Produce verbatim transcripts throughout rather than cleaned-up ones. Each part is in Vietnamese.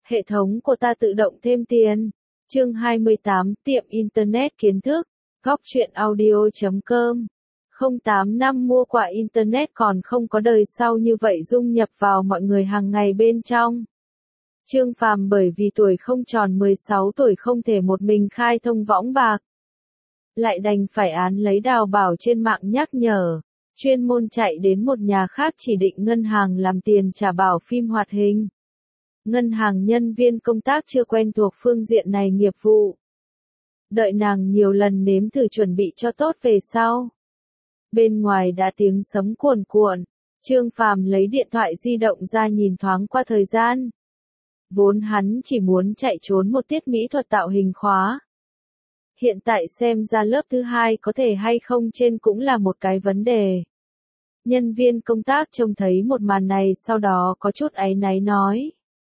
Hệ thống của ta tự động thêm tiền. Chương hai mươi tám, tiệm Internet kiến thức. Góc truyện audio chấm com. không tám năm mua qua Internet còn không có đời sau như vậy dung nhập vào mọi người hàng ngày bên trong. Trương Phàm bởi vì tuổi không tròn mười sáu tuổi không thể một mình khai thông võng bạc. Lại đành phải án lấy Đào Bảo trên mạng nhắc nhở, chuyên môn chạy đến một nhà khác chỉ định ngân hàng làm tiền trả bảo phim hoạt hình. Ngân hàng nhân viên công tác chưa quen thuộc phương diện này nghiệp vụ. Đợi nàng nhiều lần nếm thử chuẩn bị cho tốt về sau. Bên ngoài đã tiếng sấm cuồn cuộn, Trương Phàm lấy điện thoại di động ra nhìn thoáng qua thời gian. Vốn hắn chỉ muốn chạy trốn một tiết mỹ thuật tạo hình khóa. Hiện tại xem ra lớp thứ hai có thể hay không trên cũng là một cái vấn đề. Nhân viên công tác trông thấy một màn này sau đó có chút áy náy nói.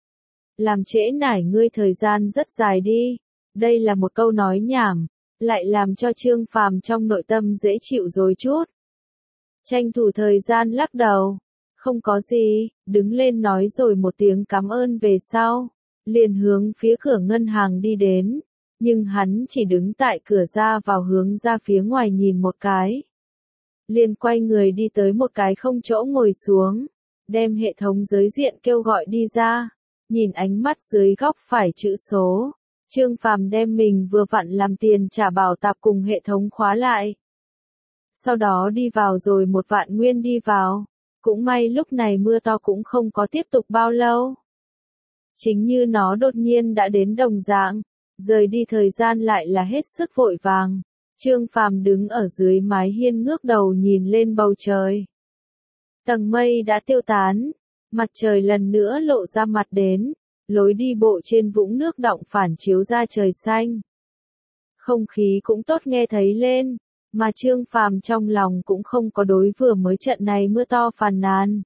Làm trễ nải ngươi thời gian rất dài đi. Đây là một câu nói nhảm, lại làm cho Trương Phàm trong nội tâm dễ chịu rồi chút. Tranh thủ thời gian lắc đầu. Không có gì, đứng lên nói rồi một tiếng cảm ơn về sau. Liền hướng phía cửa ngân hàng đi đến. Nhưng hắn chỉ đứng tại cửa ra vào hướng ra phía ngoài nhìn một cái. Liền quay người đi tới một cái không chỗ ngồi xuống. Đem hệ thống giới diện kêu gọi đi ra. Nhìn ánh mắt dưới góc phải chữ số. Trương Phàm đem mình vừa vặn làm tiền trả bảo tạp cùng hệ thống khóa lại. Sau đó đi vào rồi một vạn nguyên đi vào. Cũng may lúc này mưa to cũng không có tiếp tục bao lâu. Chính như nó đột nhiên đã đến đồng dạng. Rời đi thời gian lại là hết sức vội vàng. Trương Phàm đứng ở dưới mái hiên ngước đầu nhìn lên bầu trời. Tầng mây đã tiêu tán. Mặt trời lần nữa lộ ra mặt đến. Lối đi bộ trên vũng nước đọng phản chiếu ra trời xanh. Không khí cũng tốt nghe thấy lên. Mà Trương Phàm trong lòng cũng không có đối vừa mới trận này mưa to phàn nàn.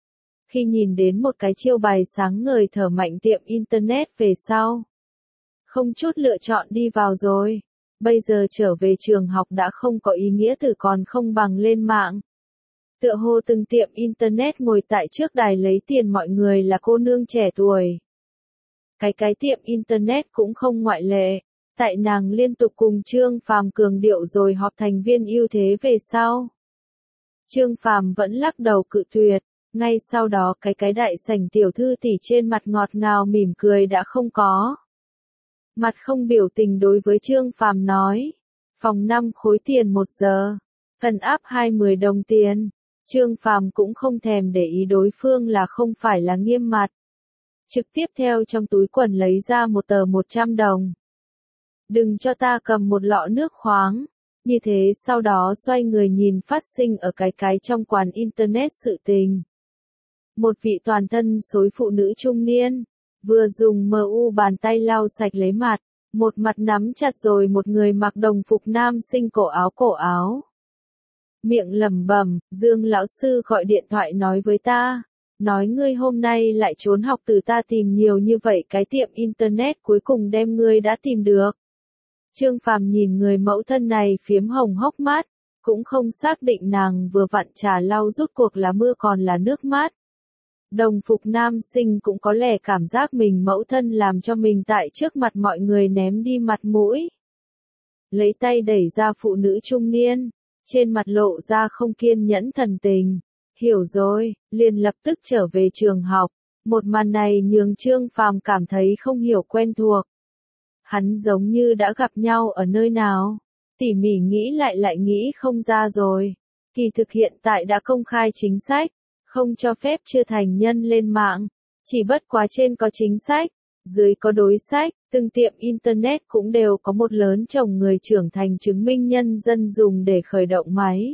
Khi nhìn đến một cái chiêu bài sáng ngời thở mạnh tiệm Internet về sau. Không chút lựa chọn đi vào rồi. Bây giờ trở về trường học đã không có ý nghĩa từ còn không bằng lên mạng. Tựa hồ từng tiệm Internet ngồi tại trước đài lấy tiền mọi người là cô nương trẻ tuổi. Cái cái tiệm Internet cũng không ngoại lệ. Tại nàng liên tục cùng Trương Phàm cường điệu rồi họp thành viên ưu thế về sau. Trương Phàm vẫn lắc đầu cự tuyệt. Ngay sau đó cái cái đại sảnh tiểu thư tỷ trên mặt ngọt ngào mỉm cười đã không có. Mặt không biểu tình đối với Trương Phàm nói. Phòng năm khối tiền một giờ. Cần áp hai mươi đồng tiền. Trương Phàm cũng không thèm để ý đối phương là không phải là nghiêm mặt. Trực tiếp theo trong túi quần lấy ra một tờ một trăm đồng. Đừng cho ta cầm một lọ nước khoáng. Như thế sau đó xoay người nhìn phát sinh ở cái cái trong quán Internet sự tình. Một vị toàn thân xối phụ nữ trung niên. Vừa dùng mờ u bàn tay lau sạch lấy mặt. Một mặt nắm chặt rồi một người mặc đồng phục nam sinh cổ áo cổ áo. Miệng lẩm bẩm, Dương lão sư gọi điện thoại nói với ta. Nói ngươi hôm nay lại trốn học từ ta tìm nhiều như vậy cái tiệm Internet cuối cùng đem ngươi đã tìm được. Trương Phàm nhìn người mẫu thân này phiếm hồng hốc mắt, cũng không xác định nàng vừa vặn trà lau rút cuộc là mưa còn là nước mắt. Đồng phục nam sinh cũng có lẽ cảm giác mình mẫu thân làm cho mình tại trước mặt mọi người ném đi mặt mũi. Lấy tay đẩy ra phụ nữ trung niên, trên mặt lộ ra không kiên nhẫn thần tình. Hiểu rồi, liền lập tức trở về trường học. Một màn này nhường Trương Phàm cảm thấy không hiểu quen thuộc. Hắn giống như đã gặp nhau ở nơi nào. Tỉ mỉ nghĩ lại lại nghĩ không ra rồi. Kỳ thực hiện tại đã công khai chính sách. Không cho phép chưa thành nhân lên mạng. Chỉ bất quá trên có chính sách. Dưới có đối sách. Từng tiệm Internet cũng đều có một lớn chồng người trưởng thành chứng minh nhân dân dùng để khởi động máy.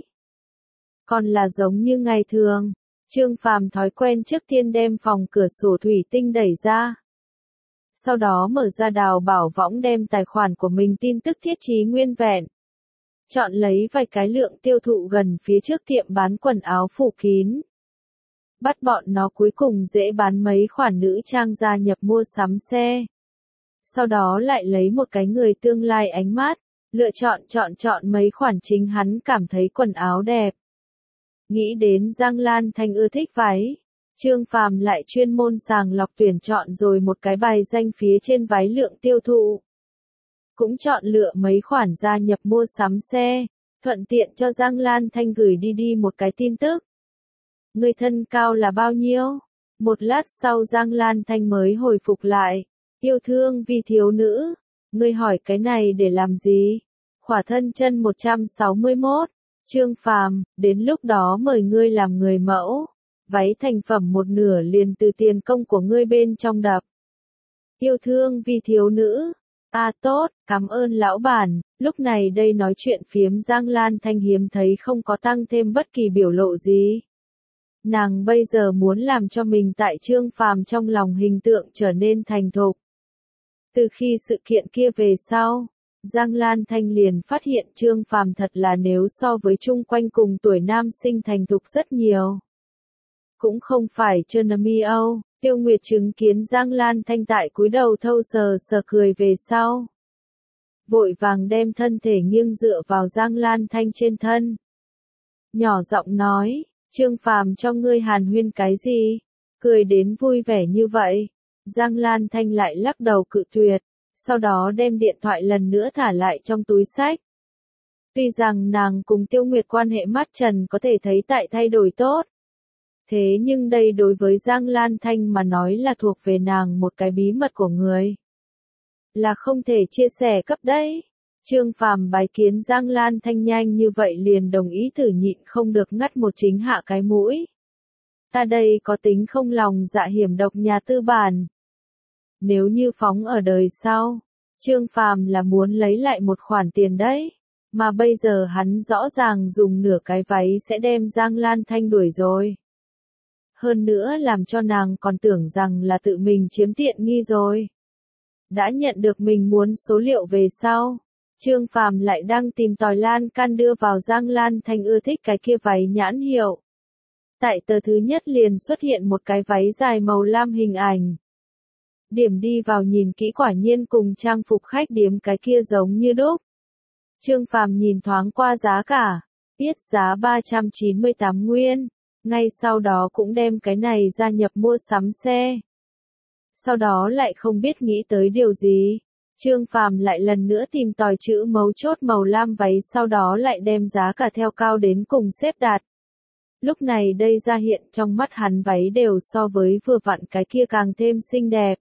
Còn là giống như ngày thường. Trương Phàm thói quen trước tiên đem phòng cửa sổ thủy tinh đẩy ra. Sau đó mở ra Đào Bảo võng đem tài khoản của mình tin tức thiết trí nguyên vẹn. Chọn lấy vài cái lượng tiêu thụ gần phía trước tiệm bán quần áo phủ kín. Bắt bọn nó cuối cùng dễ bán mấy khoản nữ trang gia nhập mua sắm xe. Sau đó lại lấy một cái người tương lai ánh mắt, lựa chọn chọn chọn mấy khoản chính hắn cảm thấy quần áo đẹp. Nghĩ đến Giang Lan Thanh ưa thích váy, Trương Phàm lại chuyên môn sàng lọc tuyển chọn rồi một cái bài danh phía trên váy lượng tiêu thụ. Cũng chọn lựa mấy khoản gia nhập mua sắm xe, thuận tiện cho Giang Lan Thanh gửi đi đi một cái tin tức. Người thân cao là bao nhiêu? Một lát sau Giang Lan Thanh mới hồi phục lại. Yêu thương vì thiếu nữ. Ngươi hỏi cái này để làm gì? Khỏa thân chân một trăm sáu mươi mốt. Trương Phàm, đến lúc đó mời ngươi làm người mẫu. Váy thành phẩm một nửa liền từ tiền công của ngươi bên trong đập. Yêu thương vì thiếu nữ. À tốt, cảm ơn lão bản. Lúc này đây nói chuyện phiếm Giang Lan Thanh hiếm thấy không có tăng thêm bất kỳ biểu lộ gì. Nàng bây giờ muốn làm cho mình tại Trương Phàm trong lòng hình tượng trở nên thành thục. Từ khi sự kiện kia về sau, Giang Lan Thanh liền phát hiện Trương Phàm thật là nếu so với chung quanh cùng tuổi nam sinh thành thục rất nhiều. Cũng không phải trơn mi âu, Tiêu Nguyệt chứng kiến Giang Lan Thanh tại cúi đầu thâu sờ sờ cười về sau. Vội vàng đem thân thể nghiêng dựa vào Giang Lan Thanh trên thân. Nhỏ giọng nói, Trương Phàm cho ngươi hàn huyên cái gì? Cười đến vui vẻ như vậy. Giang Lan Thanh lại lắc đầu cự tuyệt, sau đó đem điện thoại lần nữa thả lại trong túi xách. Tuy rằng nàng cùng Tiêu Nguyệt quan hệ mắt trần có thể thấy tại thay đổi tốt. Thế nhưng đây đối với Giang Lan Thanh mà nói là thuộc về nàng một cái bí mật của người. Là không thể chia sẻ cấp đấy. Trương Phàm bái kiến Giang Lan Thanh nhanh như vậy liền đồng ý thử nhịn không được ngắt một chính hạ cái mũi. Ta đây có tính không lòng dạ hiểm độc nhà tư bản. Nếu như phóng ở đời sau, Trương Phàm là muốn lấy lại một khoản tiền đấy. Mà bây giờ hắn rõ ràng dùng nửa cái váy sẽ đem Giang Lan Thanh đuổi rồi. Hơn nữa làm cho nàng còn tưởng rằng là tự mình chiếm tiện nghi rồi. Đã nhận được mình muốn số liệu về sau, Trương Phàm lại đang tìm tòi lan can đưa vào Giang Lan Thanh ưa thích cái kia váy nhãn hiệu. Tại tờ thứ nhất liền xuất hiện một cái váy dài màu lam hình ảnh. Điểm đi vào nhìn kỹ quả nhiên cùng trang phục khách điếm cái kia giống như đúc. Trương Phàm nhìn thoáng qua giá cả, biết giá ba trăm chín mươi tám nguyên, ngay sau đó cũng đem cái này gia nhập mua sắm xe. Sau đó lại không biết nghĩ tới điều gì, Trương Phàm lại lần nữa tìm tòi chữ mấu chốt màu lam váy, sau đó lại đem giá cả theo cao đến cùng xếp đặt. Lúc này đây ra hiện trong mắt hắn váy đều so với vừa vặn cái kia càng thêm xinh đẹp.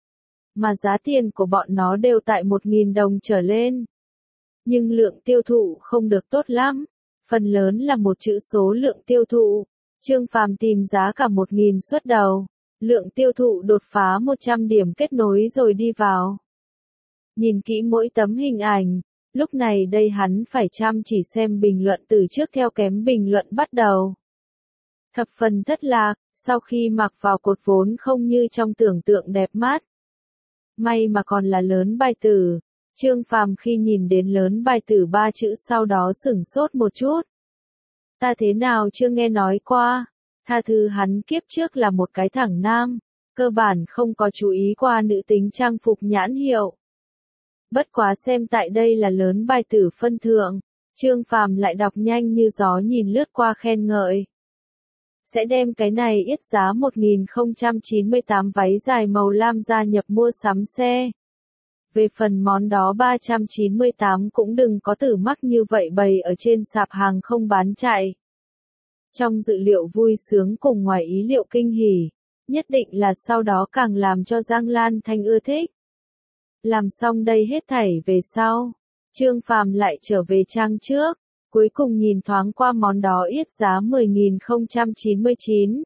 Mà giá tiền của bọn nó đều tại một nghìn đồng trở lên. Nhưng lượng tiêu thụ không được tốt lắm, phần lớn là một chữ số lượng tiêu thụ. Trương Phàm tìm giá cả một nghìn suất đầu, lượng tiêu thụ đột phá một trăm điểm kết nối rồi đi vào. Nhìn kỹ mỗi tấm hình ảnh, lúc này đây hắn phải chăm chỉ xem bình luận từ trước theo kém bình luận bắt đầu. Thập phần thất lạc, sau khi mặc vào cột vốn không như trong tưởng tượng đẹp mắt. May mà còn là lớn bài tử. Trương Phàm khi nhìn đến lớn bài tử ba chữ sau đó sửng sốt một chút. Ta thế nào chưa nghe nói qua, tha thứ hắn kiếp trước là một cái thẳng nam, cơ bản không có chú ý qua nữ tính trang phục nhãn hiệu. Bất quá xem tại đây là lớn bài tử phân thượng, Trương Phàm lại đọc nhanh như gió nhìn lướt qua khen ngợi. Sẽ đem cái này yết giá một nghìn không trăm chín mươi tám váy dài màu lam gia nhập mua sắm xe. Về phần món đó ba trăm chín mươi tám cũng đừng có tử mắc như vậy bày ở trên sạp hàng không bán chạy. Trong dự liệu vui sướng cùng ngoài ý liệu kinh hỉ, nhất định là sau đó càng làm cho Giang Lan Thanh ưa thích. Làm xong đây hết thảy về sau, Trương Phàm lại trở về trang trước, cuối cùng nhìn thoáng qua món đó yết giá mười nghìn không trăm chín mươi chín.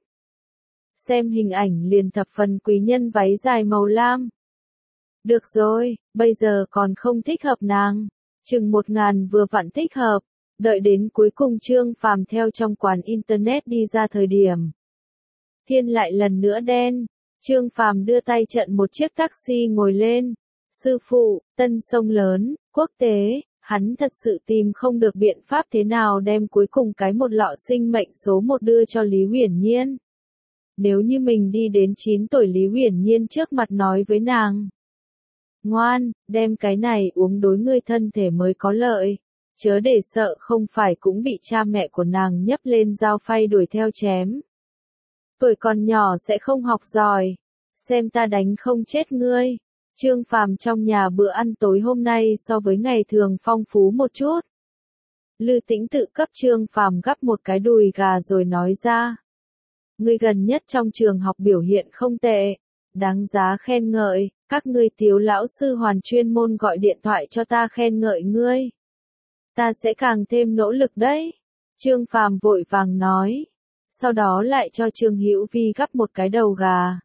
Xem hình ảnh liền thập phần quý nhân váy dài màu lam. Được rồi, bây giờ còn không thích hợp nàng, chừng một ngàn vừa vặn thích hợp, đợi đến cuối cùng Trương Phàm theo trong quán internet đi ra thời điểm. Thiên lại lần nữa đen, Trương Phàm đưa tay trận một chiếc taxi ngồi lên. Sư phụ, Tân Sông Lớn, quốc tế, hắn thật sự tìm không được biện pháp thế nào đem cuối cùng cái một lọ sinh mệnh số một đưa cho Lý Uyển Nhiên. Nếu như mình đi đến chín tuổi Lý Uyển Nhiên trước mặt nói với nàng. Ngoan, đem cái này uống đối ngươi thân thể mới có lợi, chớ để sợ không phải cũng bị cha mẹ của nàng nhấc lên dao phay đuổi theo chém. Tuổi còn nhỏ sẽ không học giỏi. Xem ta đánh không chết ngươi. Trương Phàm trong nhà bữa ăn tối hôm nay so với ngày thường phong phú một chút. Lư Tĩnh tự cấp Trương Phàm gắp một cái đùi gà rồi nói ra. Ngươi gần nhất trong trường học biểu hiện không tệ, đáng giá khen ngợi, các ngươi Tiếu lão sư hoàn chuyên môn gọi điện thoại cho ta khen ngợi ngươi. Ta sẽ càng thêm nỗ lực đấy. Trương Phàm vội vàng nói. Sau đó lại cho Trương Hữu Vi gắp một cái đầu gà.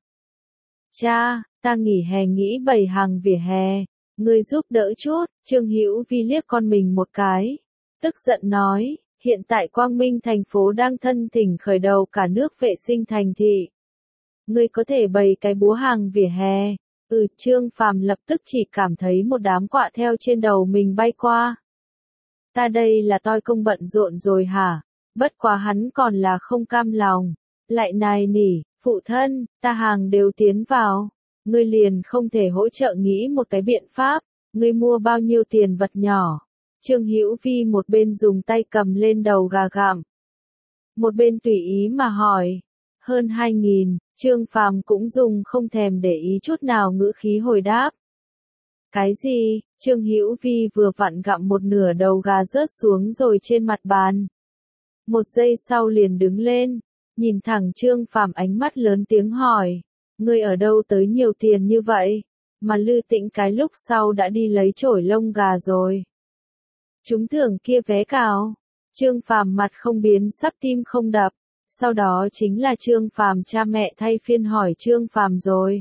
Cha, ta nghỉ hè nghĩ bày hàng vỉa hè, ngươi giúp đỡ chút. Trương Hữu Vi liếc con mình một cái, tức giận nói, hiện tại Quang Minh thành phố đang thân thỉnh khởi đầu cả nước vệ sinh thành thị. Ngươi có thể bày cái búa hàng vỉa hè. Ừ, Trương Phàm lập tức chỉ cảm thấy một đám quạ theo trên đầu mình bay qua. Ta đây là toi công bận rộn rồi hả? Bất quá hắn còn là không cam lòng. Lại nài nỉ, phụ thân, ta hàng đều tiến vào. Ngươi liền không thể hỗ trợ nghĩ một cái biện pháp. Ngươi mua bao nhiêu tiền vật nhỏ? Trương Hữu Vi một bên dùng tay cầm lên đầu gà gặm, một bên tùy ý mà hỏi. Hơn hai nghìn, Trương Phàm cũng dùng không thèm để ý chút nào ngữ khí hồi đáp. Cái gì? Trương Hữu Vi vừa vặn gặm một nửa đầu gà rớt xuống rồi trên mặt bàn. Một giây sau liền đứng lên, nhìn thẳng Trương Phàm ánh mắt lớn tiếng hỏi. Ngươi ở đâu tới nhiều tiền như vậy? Mà Lư Tĩnh cái lúc sau đã đi lấy chổi lông gà rồi. Trúng thưởng kia vé cào. Trương Phàm mặt không biến sắc tim không đập. Sau đó chính là Trương Phàm cha mẹ thay phiên hỏi Trương Phàm rồi.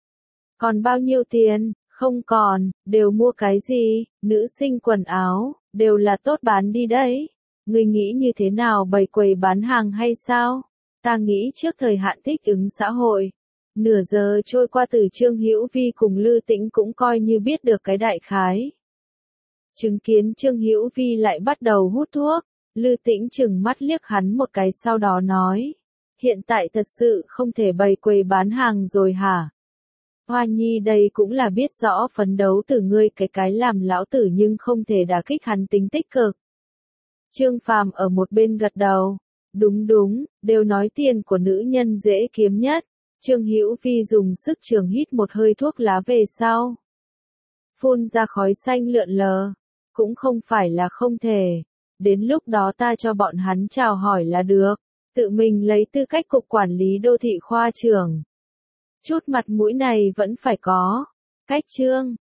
Còn bao nhiêu tiền? Không còn, đều mua cái gì? Nữ sinh quần áo, đều là tốt bán đi đấy. Ngươi nghĩ như thế nào bày quầy bán hàng hay sao? Ta nghĩ trước thời hạn thích ứng xã hội. Nửa giờ trôi qua từ Trương Hữu Vi cùng Lư Tĩnh cũng coi như biết được cái đại khái. Chứng kiến Trương Hữu Vi lại bắt đầu hút thuốc, Lư Tĩnh chừng mắt liếc hắn một cái sau đó nói. Hiện tại thật sự không thể bày quầy bán hàng rồi hả? Hoa Nhi đây cũng là biết rõ phấn đấu từ ngươi cái cái làm lão tử nhưng không thể đả kích hắn tính tích cực. Trương Phàm ở một bên gật đầu. Đúng đúng, đều nói tiền của nữ nhân dễ kiếm nhất. Trương Hữu Vi dùng sức trường hít một hơi thuốc lá về sau. Phun ra khói xanh lượn lờ. Cũng không phải là không thể. Đến lúc đó ta cho bọn hắn chào hỏi là được. Tự mình lấy tư cách cục quản lý đô thị khoa trưởng. Chút mặt mũi này vẫn phải có. Cách Trương